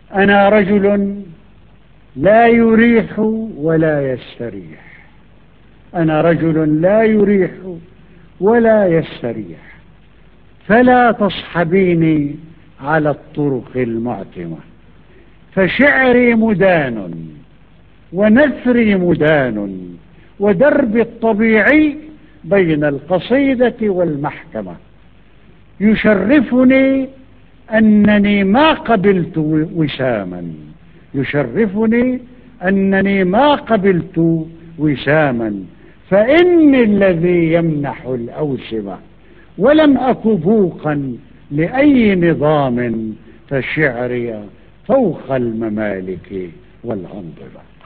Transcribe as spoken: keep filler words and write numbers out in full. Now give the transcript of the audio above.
أنا رجل لا يريح ولا يستريح، أنا رجل لا يريح ولا يستريح، فلا تصحبيني على الطرق المعتمة، فشعري مدان ونثري مدان، ودربي الطبيعي بين القصيدة والمحكمة. يشرفني أنني ما قبلت وساما، يشرفني أنني ما قبلت وساما، فإني الذي يمنح الأوسمة، ولم أك بوقا لأي نظام، فشعري فوق الممالك والأنظمة.